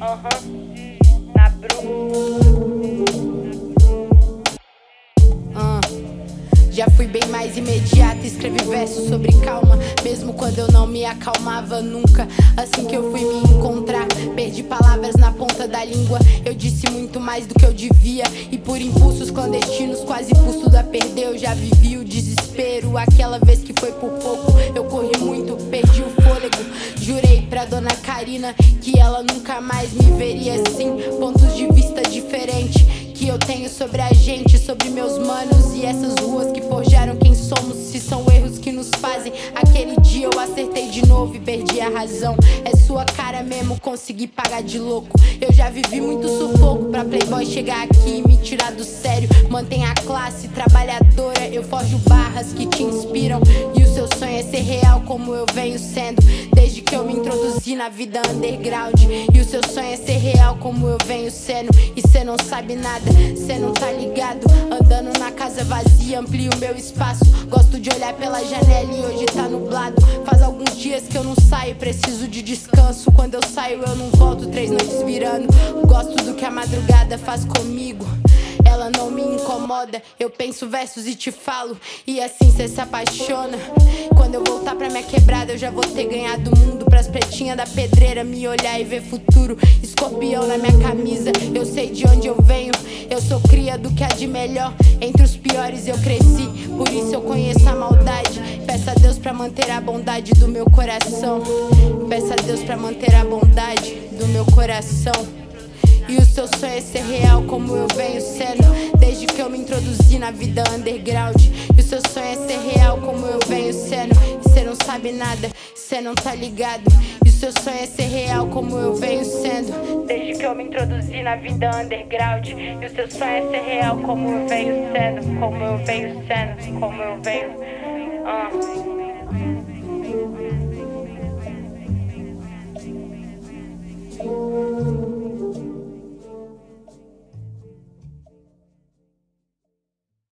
Na Bru. Já fui bem mais imediata, escrevi versos sobre calma, mesmo quando eu não me acalmava nunca. Assim que eu fui me encontrar, perdi palavras na ponta da língua. Eu disse muito mais do que eu devia, e por impulsos clandestinos quase pus tudo a perder. Eu já vivi o desespero, aquela vez que foi por pouco. Eu corri muito, perdi o fôlego. Jurei pra dona Karina que ela nunca mais me veria assim. Pontos de vista diferentes que eu tenho sobre a gente, sobre meus manos e essas ruas que forjaram quem somos. Se são erros que nos fazem, aquele dia eu acertei de novo e perdi a razão. É sua cara mesmo, consegui pagar de louco. Eu já vivi muito sufoco pra playboy chegar aqui e me tirar do sério. Mantém a classe trabalhadora, eu forjo barras que te inspiram. E o seu sonho é ser real como eu venho sendo desde que eu me introduzi na vida underground. E o seu sonho é ser real como eu venho sendo, e cê não sabe nada, cê não tá ligado. Andando na casa vazia, amplio meu espaço. Gosto de olhar pela janela e hoje tá nublado. Faz alguns dias que eu não saio, preciso de descanso. Quando eu saio eu não volto, 3 noites virando. Gosto do que a madrugada faz comigo, ela não me incomoda. Eu penso versos e te falo, e assim cê se apaixona. Quando eu voltar pra minha quebrada eu já vou ter ganhado o mundo. Pras pretinhas da pedreira me olhar e ver futuro. Escorpião na minha camisa, eu sei de onde eu venho. Eu sou cria do que há de melhor, entre os piores eu cresci, por isso eu conheço a maldade. Peço a Deus pra manter a bondade do meu coração. Peço a Deus pra manter a bondade do meu coração. E o seu sonho é ser real como eu venho sendo desde que eu me introduzi na vida underground. E o seu sonho é ser real como eu venho sendo, e cê não sabe nada, cê não tá ligado. E o seu sonho é ser real como eu venho sendo desde que eu me introduzi na vida underground. E o seu sonho é ser real como eu venho sendo, como eu venho sendo, como eu venho